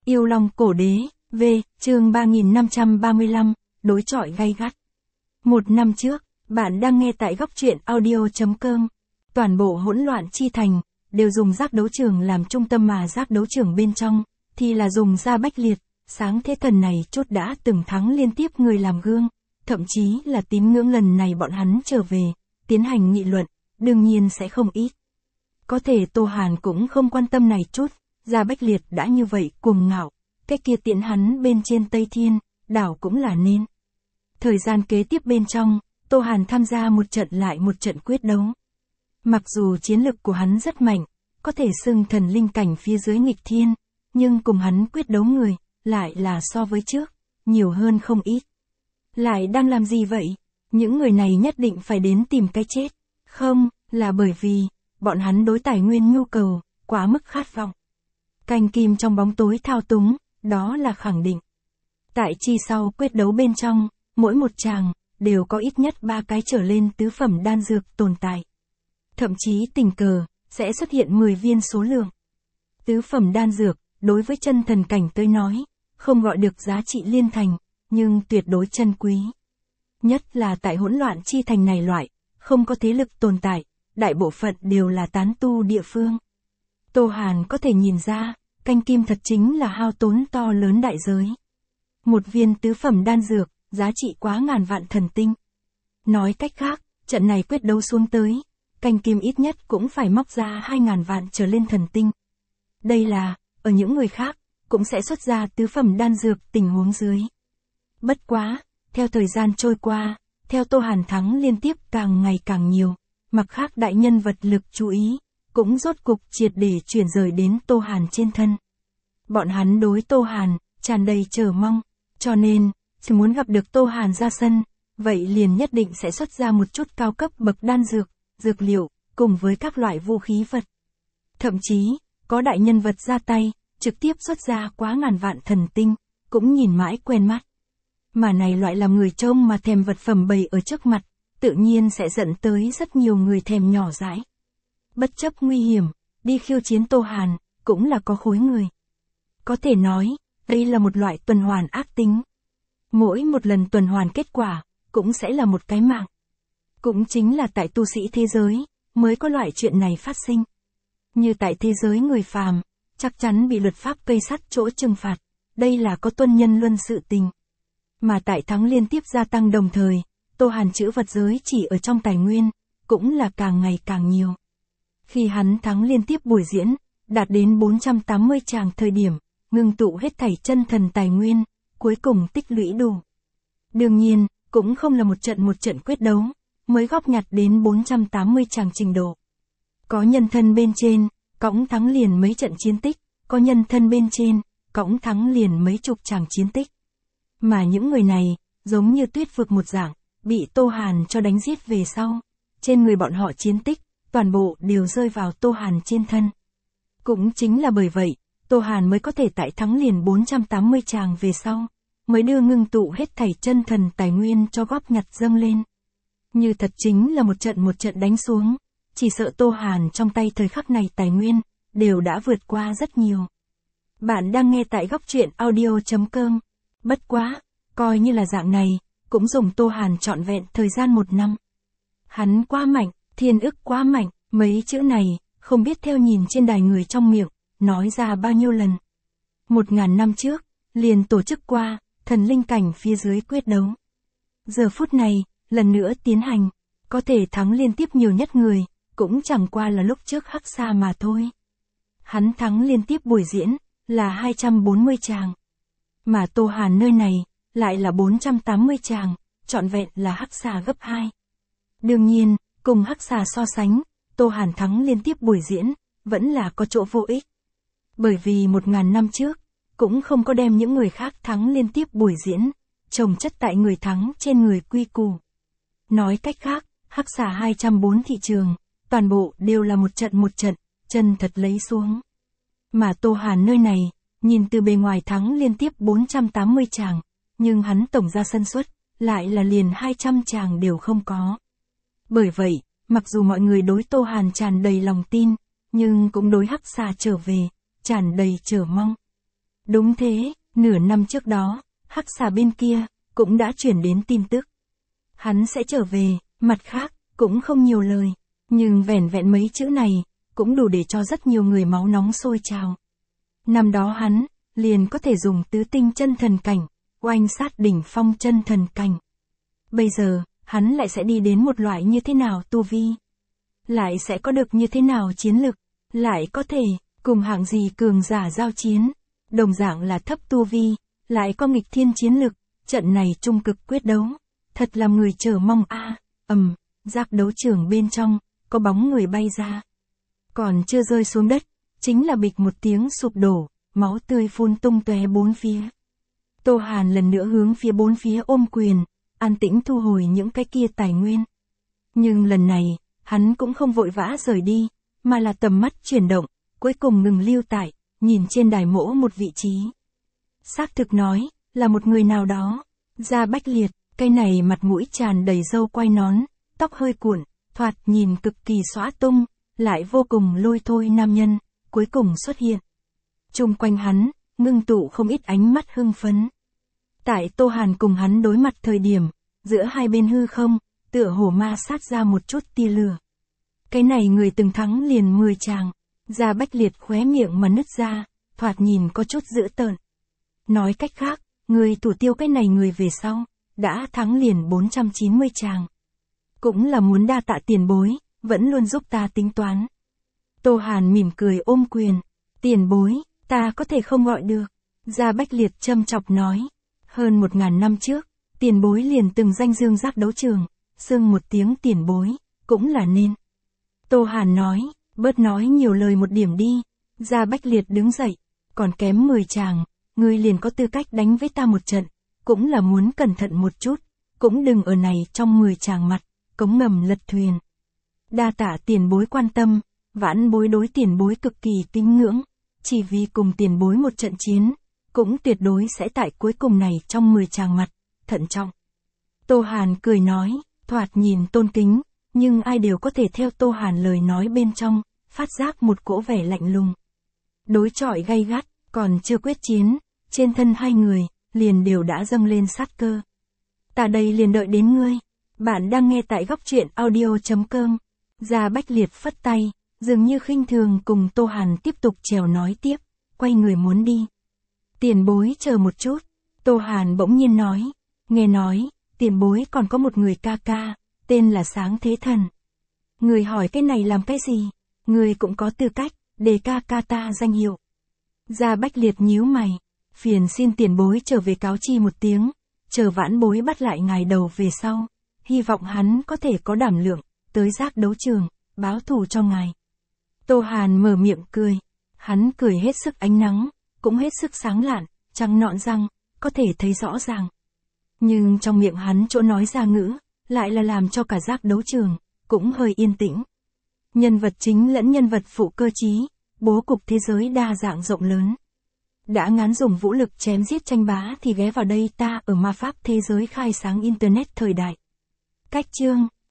Yêu Long Cổ Đế, V, chương 3535, đối chọi gay gắt. Một năm trước, bạn đang nghe tại góc truyện audio.com. Toàn bộ hỗn loạn chi thành, đều dùng giác đấu trường làm trung tâm mà giác đấu trường bên trong, thì là dùng Gia Bách Liệt, sáng thế thần này chốt đã từng thắng liên tiếp người làm gương, thậm chí là tín ngưỡng lần này bọn hắn trở về, tiến hành nghị luận, đương nhiên sẽ không ít. Có thể Tô Hàn cũng không quan tâm này chút, Gia Bách Liệt đã như vậy cuồng ngạo, cái kia tiễn hắn bên trên Tây Thiên, đảo cũng là nên. Thời gian kế tiếp bên trong, Tô Hàn tham gia một trận lại một trận quyết đấu. Mặc dù chiến lực của hắn rất mạnh, có thể xưng thần linh cảnh phía dưới nghịch thiên, nhưng cùng hắn quyết đấu người, lại là so với trước, nhiều hơn không ít. Lại đang làm gì vậy? Những người này nhất định phải đến tìm cái chết. Không, là bởi vì, bọn hắn đối tài nguyên nhu cầu, quá mức khát vọng. Canh kim trong bóng tối thao túng, đó là khẳng định. Tại chi sau quyết đấu bên trong, mỗi một tràng, đều có ít nhất 3 cái trở lên tứ phẩm đan dược tồn tại. Thậm chí tình cờ, sẽ xuất hiện 10 viên số lượng. Tứ phẩm đan dược, đối với chân thần cảnh tới nói, không gọi được giá trị liên thành, nhưng tuyệt đối chân quý. Nhất là tại hỗn loạn chi thành này loại, không có thế lực tồn tại, đại bộ phận đều là tán tu địa phương. Tô Hàn có thể nhìn ra, canh kim thật chính là hao tốn to lớn đại giới. Một viên tứ phẩm đan dược, giá trị quá ngàn vạn thần tinh. Nói cách khác, trận này quyết đấu xuống tới, canh kim ít nhất cũng phải móc ra 2.000 vạn trở lên thần tinh. Đây là, ở những người khác, cũng sẽ xuất ra tứ phẩm đan dược tình huống dưới. Bất quá, theo thời gian trôi qua, theo Tô Hàn thắng liên tiếp càng ngày càng nhiều, mặc khác đại nhân vật lực chú ý, cũng rốt cục triệt để chuyển rời đến Tô Hàn trên thân. Bọn hắn đối Tô Hàn, tràn đầy chờ mong, cho nên, chỉ muốn gặp được Tô Hàn ra sân, vậy liền nhất định sẽ xuất ra một chút cao cấp bậc đan dược, dược liệu, cùng với các loại vũ khí vật. Thậm chí, có đại nhân vật ra tay, trực tiếp xuất ra quá ngàn vạn thần tinh, cũng nhìn mãi quen mắt. Mà này loại làm người trông mà thèm vật phẩm bày ở trước mặt, tự nhiên sẽ dẫn tới rất nhiều người thèm nhỏ dãi. Bất chấp nguy hiểm, đi khiêu chiến Tô Hàn, cũng là có khối người. Có thể nói, đây là một loại tuần hoàn ác tính. Mỗi một lần tuần hoàn kết quả, cũng sẽ là một cái mạng. Cũng chính là tại tu sĩ thế giới, mới có loại chuyện này phát sinh. Như tại thế giới người phàm, chắc chắn bị luật pháp cây sắt chỗ trừng phạt, đây là có tuân nhân luân sự tình. Mà tại thắng liên tiếp gia tăng đồng thời, Tô Hàn trữ vật giới chỉ ở trong tài nguyên, cũng là càng ngày càng nhiều. Khi hắn thắng liên tiếp buổi diễn, đạt đến 480 tràng thời điểm, ngưng tụ hết thảy chân thần tài nguyên, cuối cùng tích lũy đủ. Đương nhiên, cũng không là một trận quyết đấu, mới góp nhặt đến 480 tràng trình độ. Có nhân thân bên trên, cõng thắng liền mấy trận chiến tích, có nhân thân bên trên, cõng thắng liền mấy chục tràng chiến tích. Mà những người này, giống như tuyết vực một dạng, bị Tô Hàn cho đánh giết về sau. Trên người bọn họ chiến tích, toàn bộ đều rơi vào Tô Hàn trên thân. Cũng chính là bởi vậy, Tô Hàn mới có thể tại thắng liền 480 tràng về sau, mới đưa ngưng tụ hết thảy chân thần tài nguyên cho góp nhặt dâng lên. Như thật chính là một trận đánh xuống, chỉ sợ Tô Hàn trong tay thời khắc này tài nguyên, đều đã vượt qua rất nhiều. Bạn đang nghe tại góc truyện audio.com. Bất quá, coi như là dạng này, cũng dùng Tô Hàn trọn vẹn thời gian 1 năm. Hắn quá mạnh, thiên ức quá mạnh, mấy chữ này, không biết theo nhìn trên đài người trong miệng, nói ra bao nhiêu lần. 1000 năm trước, liền tổ chức qua, thần linh cảnh phía dưới quyết đấu. Giờ phút này, lần nữa tiến hành, có thể thắng liên tiếp nhiều nhất người, cũng chẳng qua là lúc trước Hắc Sa mà thôi. Hắn thắng liên tiếp buổi diễn, là 240 tràng. Mà Tô Hàn nơi này, lại là 480 tràng, trọn vẹn là Hắc Sa gấp 2. Đương nhiên, cùng Hắc Sa so sánh, Tô Hàn thắng liên tiếp buổi diễn, vẫn là có chỗ vô ích. Bởi vì 1000 năm trước, cũng không có đem những người khác thắng liên tiếp buổi diễn, chồng chất tại người thắng trên người quy củ. Nói cách khác, Hắc Sa 204 thị trường, toàn bộ đều là một trận, chân thật lấy xuống. Mà Tô Hàn nơi này, nhìn từ bề ngoài thắng liên tiếp 480 tràng, nhưng hắn tổng ra sân suất, lại là liền 200 tràng đều không có. Bởi vậy, mặc dù mọi người đối Tô Hàn tràn đầy lòng tin, nhưng cũng đối Hắc Sa trở về, tràn đầy chờ mong. Đúng thế, nửa năm trước đó, Hắc Xà bên kia, cũng đã chuyển đến tin tức. Hắn sẽ trở về, mặt khác, cũng không nhiều lời. Nhưng vẻn vẹn mấy chữ này, cũng đủ để cho rất nhiều người máu nóng sôi trào. Năm đó hắn, liền có thể dùng tứ tinh chân thần cảnh, oanh sát đỉnh phong chân thần cảnh. Bây giờ, hắn lại sẽ đi đến một loại như thế nào tu vi? Lại sẽ có được như thế nào chiến lực? Lại có thể, cùng hạng gì cường giả giao chiến? Đồng dạng là thấp tu vi, lại có nghịch thiên chiến lực, trận này trung cực quyết đấu. Thật làm người chờ mong a. Giác đấu trường bên trong, có bóng người bay ra. Còn chưa rơi xuống đất, chính là bịch một tiếng sụp đổ, máu tươi phun tung tóe bốn phía. Tô Hàn lần nữa hướng phía bốn phía ôm quyền, an tĩnh thu hồi những cái kia tài nguyên. Nhưng lần này, hắn cũng không vội vã rời đi, mà là tầm mắt chuyển động, cuối cùng ngừng lưu tại, nhìn trên đài mỗ một vị trí. Xác thực nói, là một người nào đó. Da bách liệt, cây này mặt mũi tràn đầy râu quai nón, tóc hơi cuộn, thoạt nhìn cực kỳ xõa tung, lại vô cùng lôi thôi nam nhân, cuối cùng xuất hiện. Chung quanh hắn, ngưng tụ không ít ánh mắt hưng phấn. Tại Tô Hàn cùng hắn đối mặt thời điểm, giữa hai bên hư không, tựa hồ ma sát ra một chút tia lửa. Cái này người từng thắng liền 10 tràng, da bách liệt khóe miệng mà nứt ra, thoạt nhìn có chút dữ tợn. Nói cách khác, người thủ tiêu cái này người về sau, đã thắng liền 490 tràng. Cũng là muốn đa tạ tiền bối, vẫn luôn giúp ta tính toán. Tô Hàn mỉm cười ôm quyền, tiền bối, ta có thể không gọi được. Da bách liệt châm chọc nói, hơn 1000 năm trước, tiền bối liền từng danh dương giác đấu trường, xưng một tiếng tiền bối, cũng là nên. Tô Hàn nói, bớt nói nhiều lời một điểm đi. Da bách liệt đứng dậy, còn kém 10 tràng, ngươi liền có tư cách đánh với ta một trận, cũng là muốn cẩn thận một chút, cũng đừng ở này trong 10 tràng mặt, cống ngầm lật thuyền. Đa tạ tiền bối quan tâm, vãn bối đối tiền bối cực kỳ kính ngưỡng, chỉ vì cùng tiền bối một trận chiến, cũng tuyệt đối sẽ tại cuối cùng này trong 10 tràng mặt, thận trọng. Tô Hàn cười nói, thoạt nhìn tôn kính, nhưng ai đều có thể theo Tô Hàn lời nói bên trong, phát giác một cỗ vẻ lạnh lùng. Đối chọi gay gắt, còn chưa quyết chiến, trên thân hai người, liền đều đã dâng lên sát cơ. Ta đây liền đợi đến ngươi. Bạn đang nghe tại góc truyện audio.com. Da bách liệt phất tay, dường như khinh thường cùng Tô Hàn tiếp tục trèo nói tiếp, quay người muốn đi. Tiền bối chờ một chút. Tô Hàn bỗng nhiên nói, nghe nói, tiền bối còn có một người ca ca, tên là Sáng Thế Thần. Người hỏi cái này làm cái gì? Người cũng có tư cách, để ca ca ta danh hiệu. Da bách liệt nhíu mày, phiền xin tiền bối trở về cáo chi một tiếng, chờ vãn bối bắt lại ngài đầu về sau, hy vọng hắn có thể có đảm lượng, tới giác đấu trường, báo thù cho ngài. Tô Hàn mở miệng cười, hắn cười hết sức ánh nắng, cũng hết sức sáng lạn, trắng nõn răng, có thể thấy rõ ràng. Nhưng trong miệng hắn chỗ nói ra ngữ, lại là làm cho cả giác đấu trường, cũng hơi yên tĩnh. Nhân vật chính lẫn nhân vật phụ cơ trí, bố cục thế giới đa dạng rộng lớn. Đã ngán dùng vũ lực chém giết tranh bá thì ghé vào đây ta ở ma pháp thế giới khai sáng Internet thời đại. Cách chương